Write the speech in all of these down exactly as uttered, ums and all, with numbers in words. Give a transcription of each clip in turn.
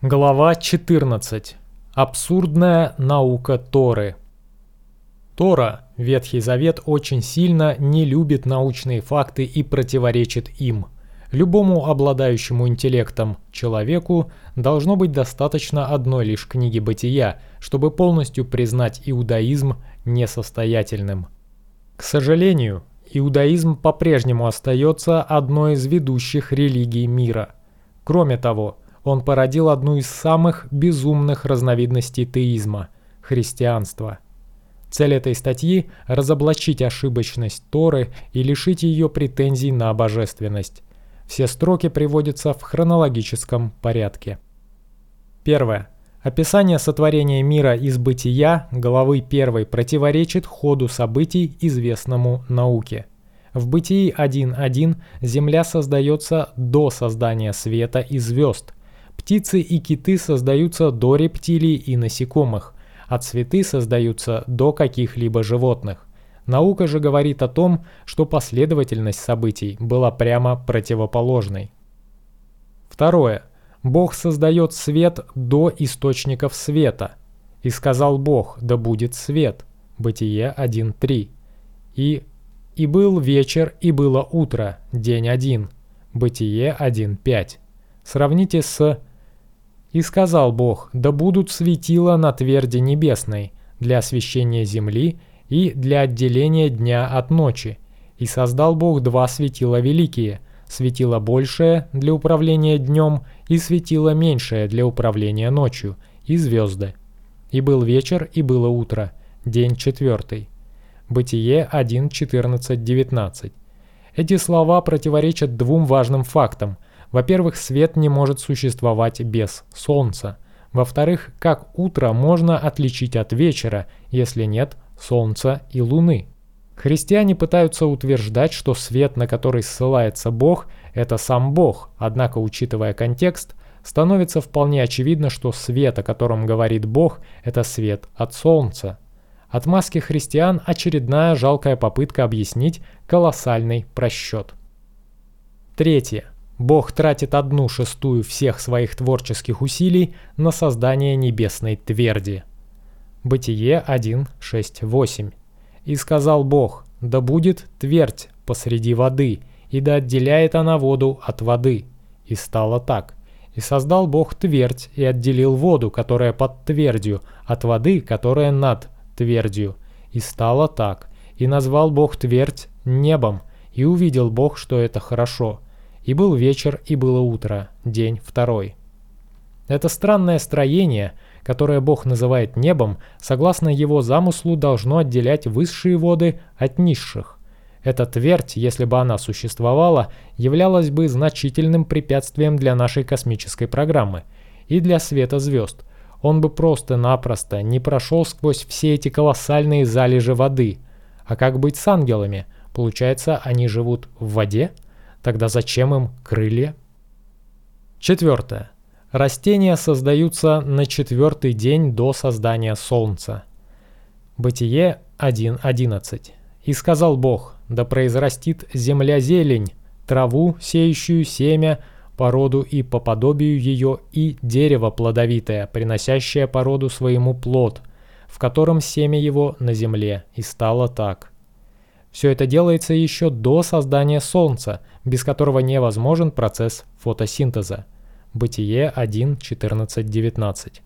Глава четырнадцать. Абсурдная наука Торы. Тора, Ветхий Завет, очень сильно не любит научные факты и противоречит им. Любому обладающему интеллектом человеку должно быть достаточно одной лишь книги Бытия, чтобы полностью признать иудаизм несостоятельным. К сожалению, иудаизм по-прежнему остается одной из ведущих религий мира. Кроме того, он породил одну из самых безумных разновидностей теизма – христианство. Цель этой статьи – разоблачить ошибочность Торы и лишить ее претензий на божественность. Все строки приводятся в хронологическом порядке. Первое. Описание сотворения мира из Бытия, главы первой, противоречит ходу событий, известному науке. В Бытии один один Земля создается до создания света и звезд. Птицы и киты создаются до рептилий и насекомых, а цветы создаются до каких-либо животных. Наука же говорит о том, что последовательность событий была прямо противоположной. Второе. Бог создает свет до источников света. «И сказал Бог, да будет свет» Бытие один три. И «И был вечер, и было утро» день один Бытие один пять. Сравните с «И сказал Бог, да будут светила на тверди небесной для освещения земли и для отделения дня от ночи. И создал Бог два светила великие, светило большее для управления днем и светило меньшее для управления ночью, и звезды. И был вечер, и было утро, день четвертый». Бытие один четырнадцать девятнадцать. Эти слова противоречат двум важным фактам. Во-первых, свет не может существовать без солнца. Во-вторых, как утро можно отличить от вечера, если нет солнца и луны? Христиане пытаются утверждать, что свет, на который ссылается Бог, это сам Бог, однако, учитывая контекст, становится вполне очевидно, что свет, о котором говорит Бог, это свет от солнца. Отмазки христиан – очередная жалкая попытка объяснить колоссальный просчет. Третье. Бог тратит одну шестую всех своих творческих усилий на создание небесной тверди. Бытие один шесть восемь. «И сказал Бог, да будет твердь посреди воды, и да отделяет она воду от воды. И стало так. И создал Бог твердь, и отделил воду, которая под твердью, от воды, которая над твердью. И стало так. И назвал Бог твердь небом, и увидел Бог, что это хорошо. И был вечер, и было утро, день второй». Это странное строение, которое Бог называет небом, согласно его замыслу, должно отделять высшие воды от низших. Эта твердь, если бы она существовала, являлась бы значительным препятствием для нашей космической программы и для света звезд. Он бы просто-напросто не прошел сквозь все эти колоссальные залежи воды. А как быть с ангелами? Получается, они живут в воде? Тогда зачем им крылья? Четвертое. Растения создаются на четвертый день до создания Солнца. Бытие один одиннадцать. «И сказал Бог, да произрастит земля зелень, траву, сеющую семя, породу и по подобию ее, и дерево плодовитое, приносящее породу своему плод, в котором семя его на земле, и стало так». Все это делается еще до создания Солнца, без которого невозможен процесс фотосинтеза. Бытие один четырнадцать девятнадцать.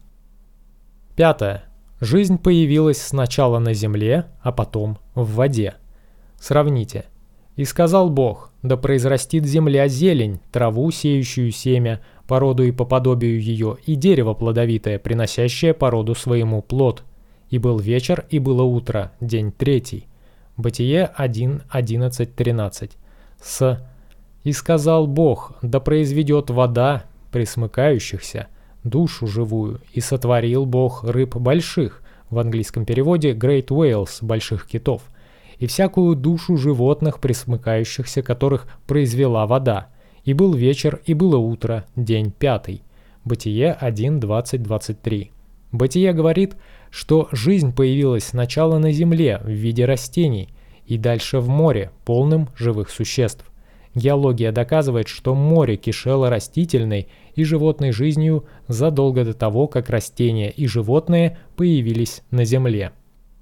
Пятое. Жизнь появилась сначала на земле, а потом в воде. Сравните. «И сказал Бог, да произрастит земля зелень, траву, сеющую семя, породу и по подобию ее, и дерево плодовитое, приносящее породу своему плод. И был вечер, и было утро, день третий». Бытие один одиннадцать тринадцать. С «И сказал Бог, да произведет вода пресмыкающихся, душу живую, и сотворил Бог рыб больших», в английском переводе Great Whales, больших китов, «и всякую душу животных пресмыкающихся, которых произвела вода. И был вечер, и было утро, день пятый». Бытие один двадцать двадцать три. Бытие говорит, что жизнь появилась сначала на земле в виде растений и дальше в море, полным живых существ. Геология доказывает, что море кишело растительной и животной жизнью задолго до того, как растения и животные появились на Земле.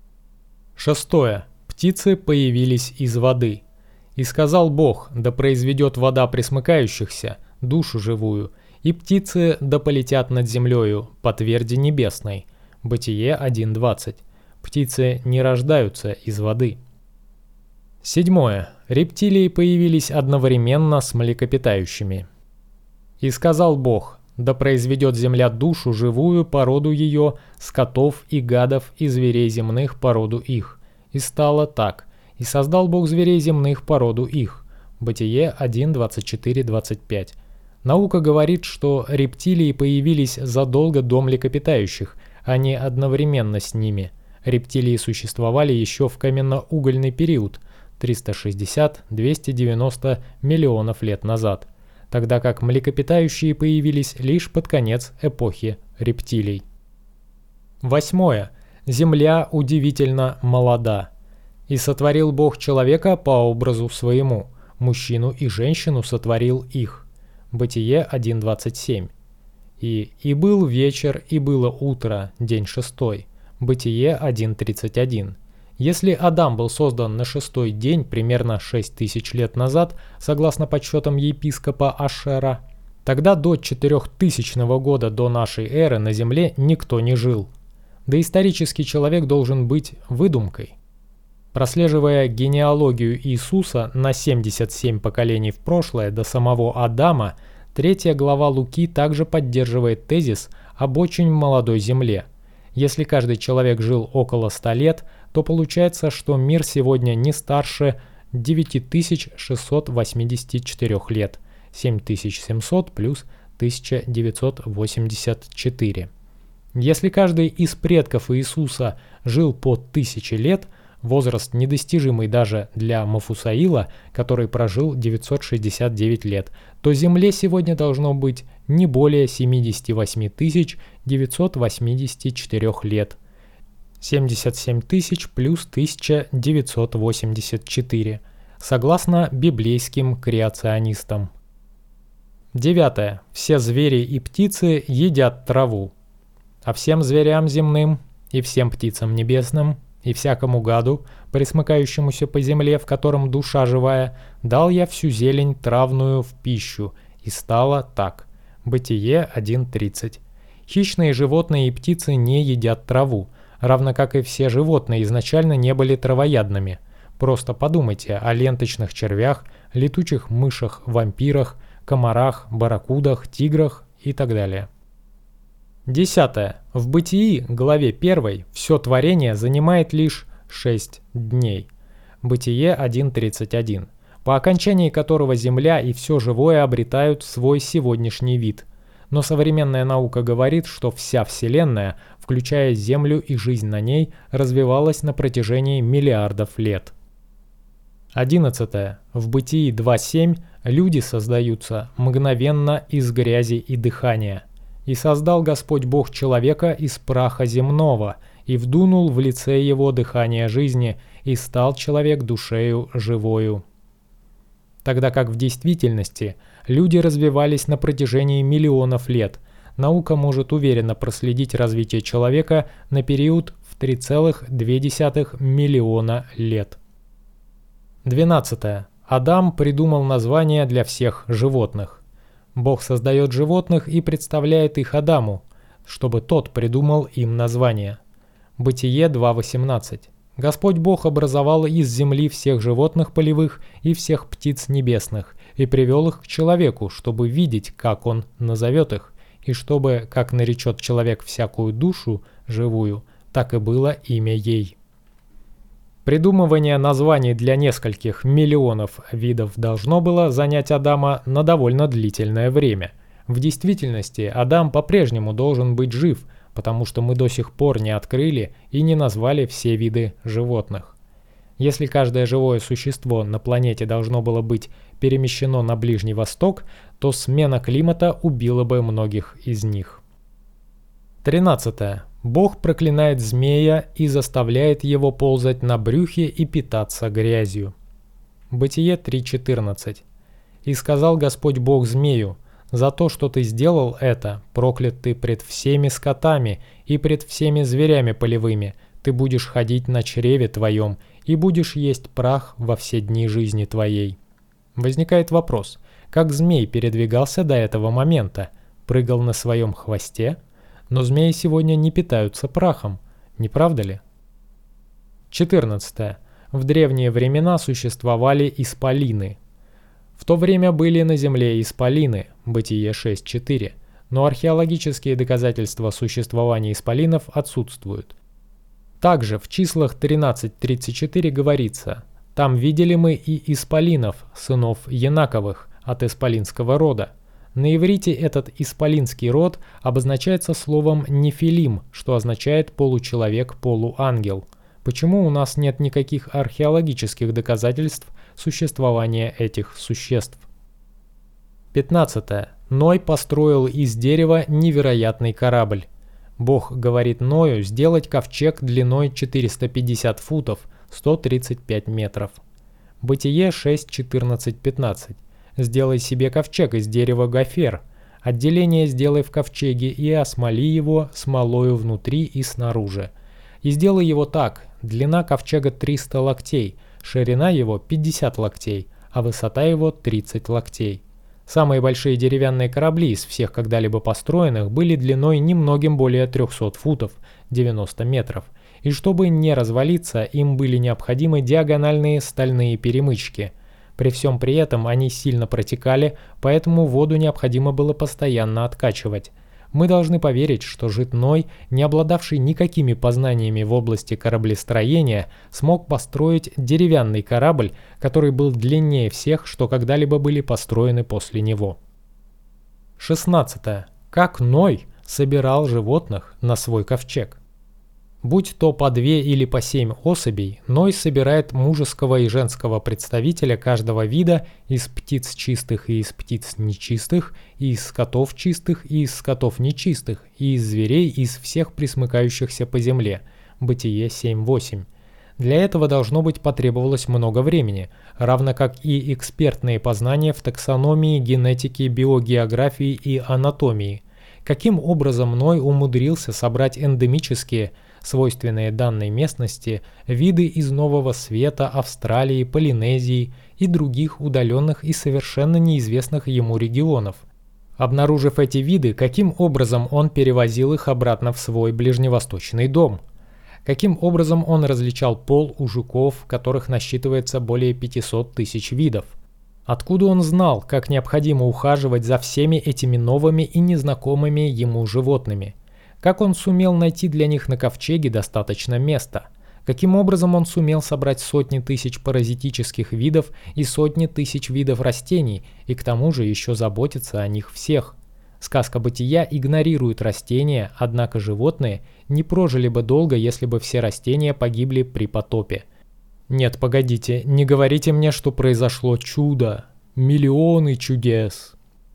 Шестое. Птицы появились из воды. «И сказал Бог, да произведет вода пресмыкающихся, душу живую, и птицы да полетят над землею по тверди небесной». Бытие один двадцать. Птицы не рождаются из воды. Седьмое. Рептилии появились одновременно с млекопитающими. «И сказал Бог, да произведет земля душу живую породу ее, скотов и гадов и зверей земных породу их. И стало так. И создал Бог зверей земных породу их». Бытие один двадцать четыре двадцать пять. Наука говорит, что рептилии появились задолго до млекопитающих, а не одновременно с ними. Рептилии существовали еще в каменно-угольный период триста шестьдесят - двести девяносто миллионов лет назад, тогда как млекопитающие появились лишь под конец эпохи рептилий. Восьмое. Земля удивительно молода. «И сотворил Бог человека по образу своему, мужчину и женщину сотворил их». Бытие один двадцать семь. И «И был вечер, и было утро, день шестой». Бытие один тридцать один. Если Адам был создан на шестой день, примерно шесть тысяч лет назад, согласно подсчетам епископа Ашера, тогда до четырехтысячного года до нашей эры на Земле никто не жил. Доисторический человек должен быть выдумкой. Прослеживая генеалогию Иисуса на семьдесят семь поколений в прошлое до самого Адама, третья глава Луки также поддерживает тезис об очень молодой земле. Если каждый человек жил около ста лет, то получается, что мир сегодня не старше девять тысяч шестьсот восемьдесят четыре лет, семь тысяч семьсот плюс тысяча девятьсот восемьдесят четыре. Если каждый из предков Иисуса жил по тысяче лет, возраст недостижимый даже для Мафусаила, который прожил девятьсот шестьдесят девять лет, то Земле сегодня должно быть не более семьдесят восемь тысяч девятьсот восемьдесят четыре лет. семьдесят семь тысяч плюс тысяча девятьсот восемьдесят четыре, согласно библейским креационистам. Девятое. Все звери и птицы едят траву. А всем зверям земным и всем птицам небесным и всякому гаду, пресмыкающемуся по земле, в котором душа живая, дал я всю зелень травную в пищу, и стало так». Бытие один тридцать. Хищные животные и птицы не едят траву, равно как и все животные изначально не были травоядными. Просто подумайте о ленточных червях, летучих мышах, вампирах, комарах, барракудах, тиграх и так далее. Десятое. В Бытии, главе первой, все творение занимает лишь шесть дней. Бытие один тридцать один. По окончании которого Земля и все живое обретают свой сегодняшний вид. Но современная наука говорит, что вся Вселенная, включая Землю и жизнь на ней, развивалась на протяжении миллиардов лет. Одиннадцатое. В Бытии два семь люди создаются мгновенно из грязи и дыхания. «И создал Господь Бог человека из праха земного, и вдунул в лице его дыхание жизни, и стал человек душею живою». Тогда как в действительности люди развивались на протяжении миллионов лет, наука может уверенно проследить развитие человека на период в три целых две десятых миллиона лет. Двенадцатое. Адам придумал названия для всех животных. Бог создает животных и представляет их Адаму, чтобы тот придумал им название. Бытие два восемнадцать. Господь Бог образовал из земли всех животных полевых и всех птиц небесных и привел их к человеку, чтобы видеть, как он назовет их, и чтобы, как наречет человек всякую душу живую, так и было имя ей. Придумывание названий для нескольких миллионов видов должно было занять Адама на довольно длительное время. В действительности Адам по-прежнему должен быть жив, потому что мы до сих пор не открыли и не назвали все виды животных. Если каждое живое существо на планете должно было быть перемещено на Ближний Восток, то смена климата убила бы многих из них. тринадцатое. Бог проклинает змея и заставляет его ползать на брюхе и питаться грязью. Бытие три четырнадцать. «И сказал Господь Бог змею: за то, что ты сделал это, проклят ты пред всеми скотами и пред всеми зверями полевыми, ты будешь ходить на чреве твоем и будешь есть прах во все дни жизни твоей». Возникает вопрос, как змей передвигался до этого момента? Прыгал на своем хвосте? Но змеи сегодня не питаются прахом, не правда ли? четырнадцатое. В древние времена существовали исполины. В то время были на земле исполины, Бытие шесть четыре, но археологические доказательства существования исполинов отсутствуют. Также в числах тринадцать тридцать четыре говорится: «Там видели мы и исполинов, сынов Янаковых, от исполинского рода». На иврите этот исполинский род обозначается словом «нефилим», что означает «получеловек-полуангел». Почему у нас нет никаких археологических доказательств существования этих существ? пятнадцатое. Ной построил из дерева невероятный корабль. Бог говорит Ною сделать ковчег длиной четыреста пятьдесят футов, сто тридцать пять метров. Бытие шесть четырнадцать пятнадцать. «Сделай себе ковчег из дерева гофер. Отделение сделай в ковчеге и осмоли его смолою внутри и снаружи. И сделай его так: длина ковчега триста локтей, ширина его пятьдесят локтей, а высота его тридцать локтей». Самые большие деревянные корабли из всех когда-либо построенных были длиной немногим более трехсот футов, девяноста метров, и чтобы не развалиться, им были необходимы диагональные стальные перемычки. При всем при этом они сильно протекали, поэтому воду необходимо было постоянно откачивать. Мы должны поверить, что жид Ной, не обладавший никакими познаниями в области кораблестроения, смог построить деревянный корабль, который был длиннее всех, что когда-либо были построены после него. шестнадцатое. Как Ной собирал животных на свой ковчег? Будь то по две или по семь особей, Ной собирает мужеского и женского представителя каждого вида из птиц чистых и из птиц нечистых, и из скотов чистых и из скотов нечистых, и из зверей из всех пресмыкающихся по земле. Бытие семь восемь. Для этого должно быть потребовалось много времени, равно как и экспертные познания в таксономии, генетике, биогеографии и анатомии. Каким образом Ной умудрился собрать эндемические, свойственные данной местности, виды из Нового Света, Австралии, Полинезии и других удаленных и совершенно неизвестных ему регионов? Обнаружив эти виды, каким образом он перевозил их обратно в свой ближневосточный дом? Каким образом он различал пол у жуков, которых насчитывается более пятисот тысяч видов? Откуда он знал, как необходимо ухаживать за всеми этими новыми и незнакомыми ему животными? Как он сумел найти для них на ковчеге достаточно места? Каким образом он сумел собрать сотни тысяч паразитических видов и сотни тысяч видов растений, и к тому же еще заботиться о них всех? Сказка Бытия игнорирует растения, однако животные не прожили бы долго, если бы все растения погибли при потопе. Нет, погодите, не говорите мне, что произошло чудо. Миллионы чудес.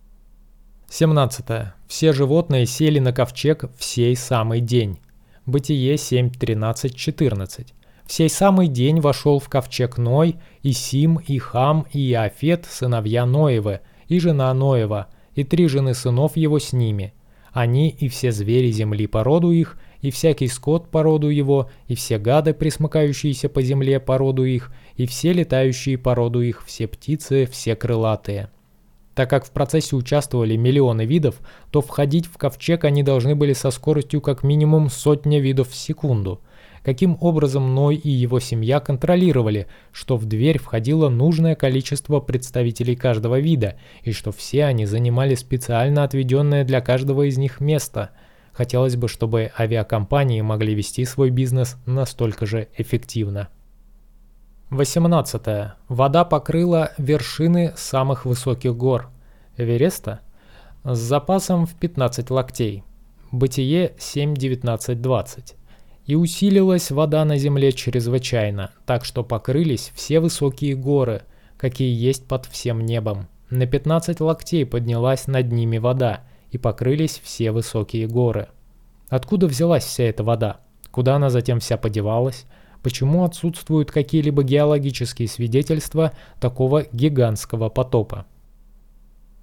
семнадцатое. Все животные сели на ковчег в сей самый день. Бытие семь тринадцать четырнадцать. В сей самый день вошел в ковчег Ной, и Сим, и Хам, и Иафет, сыновья Ноевы, и жена Ноева, и три жены сынов его с ними. Они и все звери земли по роду их, и всякий скот по роду его, и все гады, пресмыкающиеся по земле по роду их, и все летающие по роду их, все птицы, все крылатые. Так как в процессе участвовали миллионы видов, то входить в ковчег они должны были со скоростью как минимум сотня видов в секунду. Каким образом Ной и его семья контролировали, что в дверь входило нужное количество представителей каждого вида, и что все они занимали специально отведенное для каждого из них место? Хотелось бы, чтобы авиакомпании могли вести свой бизнес настолько же эффективно. восемнадцатое. Вода покрыла вершины самых высоких гор Эвереста с запасом в пятнадцать локтей. Бытие семь девятнадцать двадцать. И усилилась вода на земле чрезвычайно, так что покрылись все высокие горы, какие есть под всем небом. На пятнадцать локтей поднялась над ними вода, и покрылись все высокие горы. Откуда взялась вся эта вода? Куда она затем вся подевалась? Почему отсутствуют какие-либо геологические свидетельства такого гигантского потопа?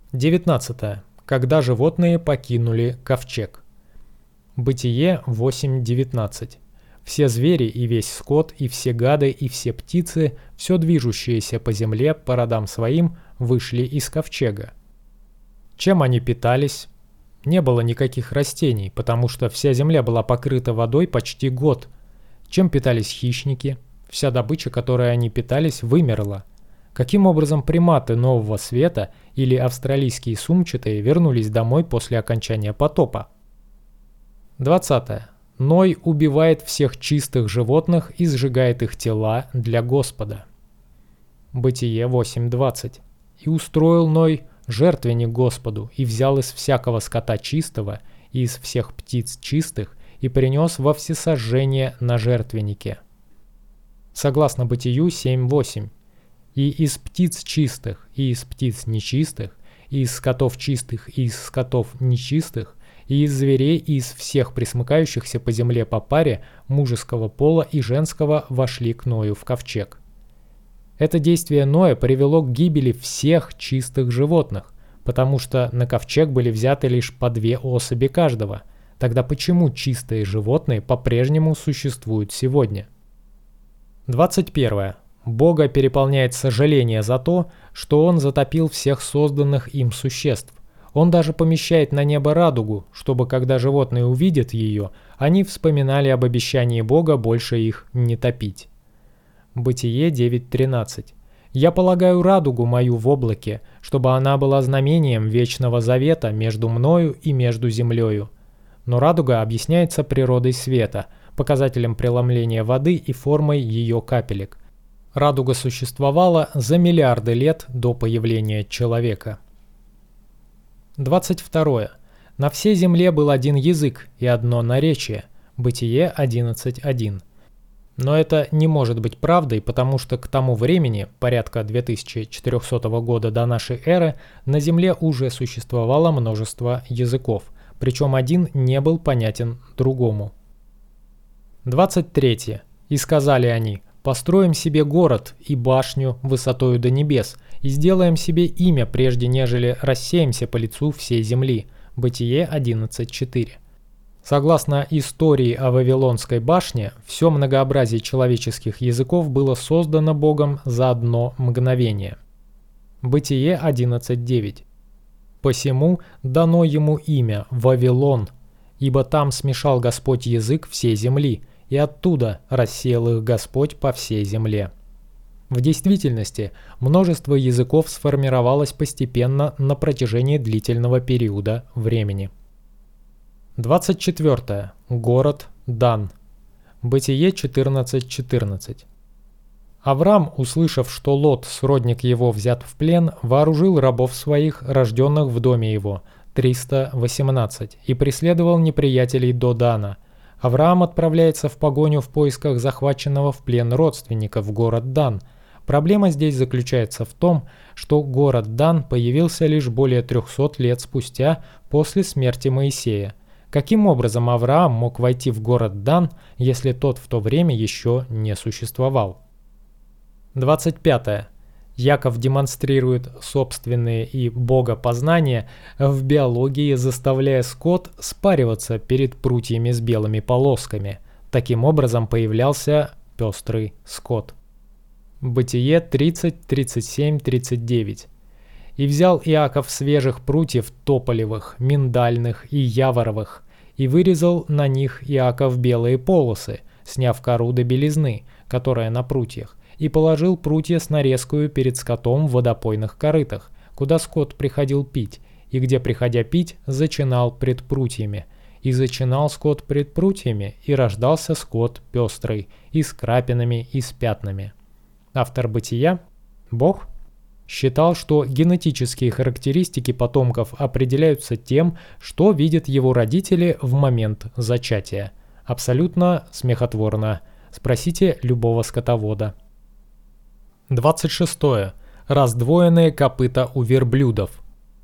девятнадцатое. Когда животные покинули ковчег. Бытие восемь девятнадцать. Все звери и весь скот, и все гады, и все птицы, все движущееся по земле по родам своим, вышли из ковчега. Чем они питались? Не было никаких растений, потому что вся земля была покрыта водой почти год. Чем питались хищники? Вся добыча, которой они питались, вымерла. Каким образом приматы Нового Света или австралийские сумчатые вернулись домой после окончания потопа? двадцатое. Ной убивает всех чистых животных и сжигает их тела для Господа. Бытие восемь двадцать. И устроил Ной жертвенник Господу, и взял из всякого скота чистого, и из всех птиц чистых, и принес во всесожжение на жертвеннике. Согласно Бытию семь восемь. И из птиц чистых, и из птиц нечистых, и из скотов чистых, и из скотов нечистых, и из зверей, и из всех пресмыкающихся по земле по паре мужеского пола и женского вошли к Ною в ковчег. Это действие Ноя привело к гибели всех чистых животных, потому что на ковчег были взяты лишь по две особи каждого. Тогда почему чистые животные по-прежнему существуют сегодня? двадцать первое. Бога переполняет сожаление за то, что Он затопил всех созданных им существ. Он даже помещает на небо радугу, чтобы, когда животные увидят ее, они вспоминали об обещании Бога больше их не топить. Бытие девять тринадцать. «Я полагаю радугу мою в облаке, чтобы она была знамением вечного завета между мною и между землею». Но радуга объясняется природой света, показателем преломления воды и формой ее капелек. Радуга существовала за миллиарды лет до появления человека. двадцать второе. На всей земле был один язык и одно наречие. Бытие одиннадцать один. Но это не может быть правдой, потому что к тому времени, порядка две тысячи четырехсотого года до нашей эры, на земле уже существовало множество языков, причем один не был понятен другому. двадцать третье. «И сказали они: построим себе город и башню высотою до небес, и сделаем себе имя, прежде нежели рассеемся по лицу всей земли». Бытие одиннадцать четыре. Согласно истории о Вавилонской башне, все многообразие человеческих языков было создано Богом за одно мгновение. Бытие одиннадцать девять. «Посему дано ему имя Вавилон, ибо там смешал Господь язык всей земли, и оттуда рассеял их Господь по всей земле». В действительности, множество языков сформировалось постепенно на протяжении длительного периода времени. двадцать четвертое. Город Дан. Бытие четырнадцать четырнадцать. Авраам, услышав, что Лот, сродник его, взят в плен, вооружил рабов своих, рожденных в доме его, триста восемнадцать, и преследовал неприятелей до Дана. Авраам отправляется в погоню в поисках захваченного в плен родственника в город Дан. Проблема здесь заключается в том, что город Дан появился лишь более трехсот лет спустя после смерти Моисея. Каким образом Авраам мог войти в город Дан, если тот в то время еще не существовал? двадцать пятое. Яков демонстрирует собственные и богопознания в биологии, заставляя скот спариваться перед прутьями с белыми полосками. Таким образом появлялся пестрый скот. Бытие тридцать тридцать семь тридцать девять. «И взял Иаков свежих прутьев тополевых, миндальных и яворовых, и вырезал на них Иаков белые полосы, сняв кору до белизны, которая на прутьях, и положил прутья с нарезкою перед скотом в водопойных корытах, куда скот приходил пить, и где, приходя пить, зачинал пред прутьями. И зачинал скот пред прутьями, и рождался скот пестрый, и с крапинами, и с пятнами». Автор Бытия, Бог, считал, что генетические характеристики потомков определяются тем, что видят его родители в момент зачатия. Абсолютно смехотворно. Спросите любого скотовода. двадцать шестое. Раздвоенные копыта у верблюдов.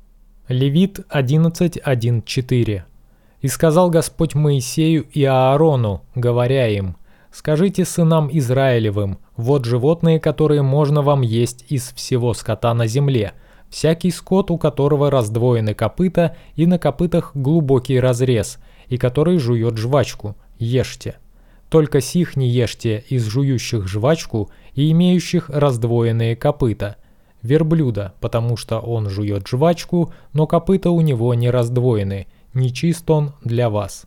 Левит одиннадцать один четыре. «И сказал Господь Моисею и Аарону, говоря им: скажите сынам Израилевым: вот животные, которые можно вам есть из всего скота на земле, всякий скот, у которого раздвоены копыта и на копытах глубокий разрез, и который жует жвачку, ешьте. Только сих не ешьте из жующих жвачку и имеющих раздвоенные копыта, верблюда, потому что он жует жвачку, но копыта у него не раздвоены, нечист он для вас.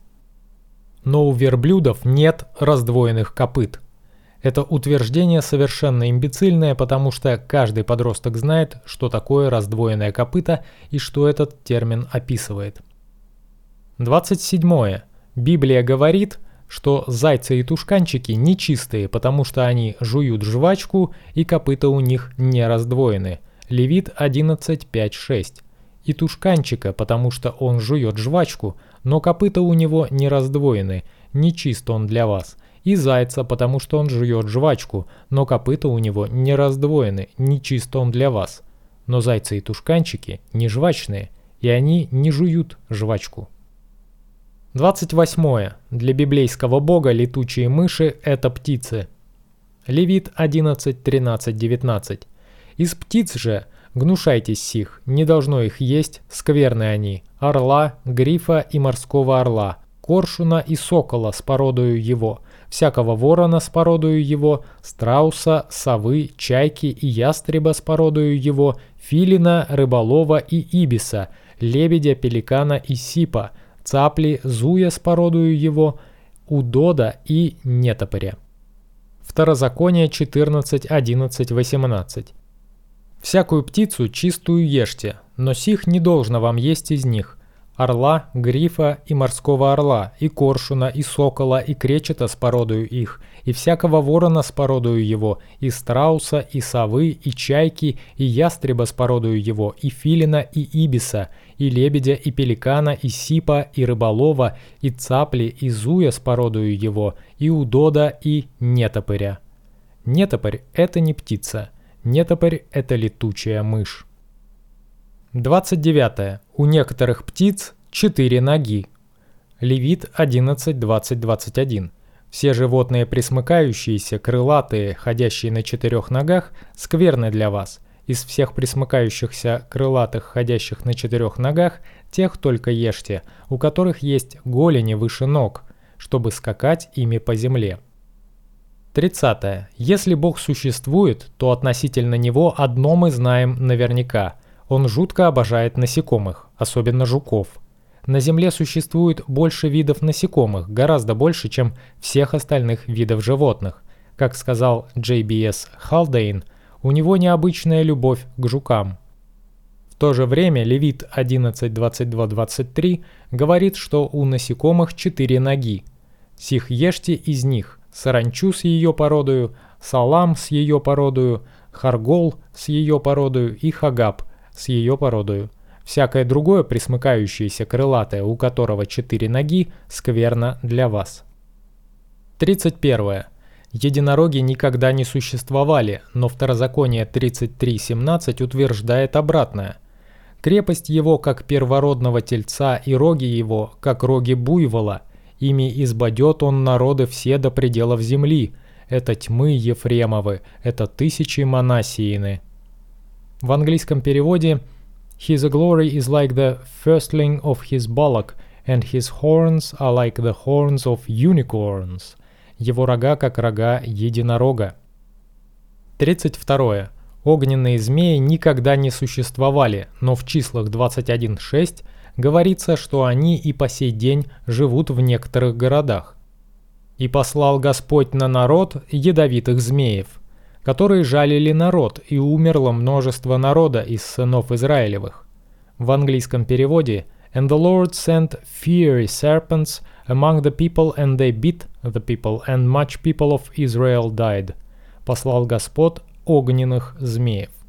Но у верблюдов нет раздвоенных копыт. Это утверждение совершенно имбецильное, потому что каждый подросток знает, что такое раздвоенное копыто и что этот термин описывает. двадцать седьмое. Библия говорит, что зайцы и тушканчики нечистые, потому что они жуют жвачку и копыта у них не раздвоены. Левит одиннадцать, пять, шесть. И тушканчика, потому что он жует жвачку, но копыта у него не раздвоены, нечист он для вас. И зайца, потому что он жует жвачку, но копыта у него не раздвоены, нечист он для вас. Но зайцы и тушканчики не жвачные, и они не жуют жвачку. двадцать восьмое. Для библейского бога летучие мыши – это птицы. Левит одиннадцать, тринадцать, девятнадцать. Из птиц же гнушайтесь сих, не должно их есть, скверны они, орла, грифа и морского орла, коршуна и сокола с породою его, всякого ворона с породою его, страуса, совы, чайки и ястреба с породою его, филина, рыболова и ибиса, лебедя, пеликана и сипа, цапли, зуя с породою его, удода и нетопыря. Второзаконие четырнадцать, одиннадцать, восемнадцать. Всякую птицу чистую ешьте, но сих не должно вам есть из них: орла, грифа и морского орла, и коршуна, и сокола, и кречета с породою их, и всякого ворона с породою его, и страуса, и совы, и чайки, и ястреба с породою его, и филина, и ибиса, и лебедя, и пеликана, и сипа, и рыболова, и цапли, и зуя с породою его, и удода, и нетопыря. Нетопырь – это не птица. Нетопырь – это летучая мышь. двадцать девятое. У некоторых птиц четыре ноги. Левит одиннадцать, двадцать, двадцать один. Все животные пресмыкающиеся, крылатые, ходящие на четырех ногах, скверны для вас. Из всех пресмыкающихся, крылатых, ходящих на четырех ногах, тех только ешьте, у которых есть голени выше ног, чтобы скакать ими по земле. тридцатое. Если Бог существует, то относительно Него одно мы знаем наверняка. Он жутко обожает насекомых, особенно жуков. На Земле существует больше видов насекомых, гораздо больше, чем всех остальных видов животных. Как сказал Джей Би Эс Халдейн, у него необычная любовь к жукам. В то же время Левит одиннадцать, двадцать два, двадцать три говорит, что у насекомых четыре ноги. Сих ешьте из них: саранчу с ее породою, салам с ее породою, харгол с ее породою и хагаб с ее породою. Всякое другое пресмыкающееся крылатое, у которого четыре ноги, скверно для вас. тридцать первое. Единороги никогда не существовали, но Второзаконие тридцать три, семнадцать утверждает обратное. Крепость его, как первородного тельца, и роги его, как роги буйвола. Ими избадет он народы все до пределов земли. Это тьмы Ефремовы, это тысячи Манассиины. В английском переводе «His glory is like the firstling of his bullock, and his horns are like the horns of unicorns». Его рога, как рога единорога. тридцать второе. Огненные змеи никогда не существовали, но в числах двадцать один шесть говорится, что они и по сей день живут в некоторых городах. «И послал Господь на народ ядовитых змеев, которые жалили народ, и умерло множество народа из сынов Израилевых». В английском переводе «And the Lord sent fiery serpents among the people, and they bit the people, and much people of Israel died». Послал Господь огненных змеев.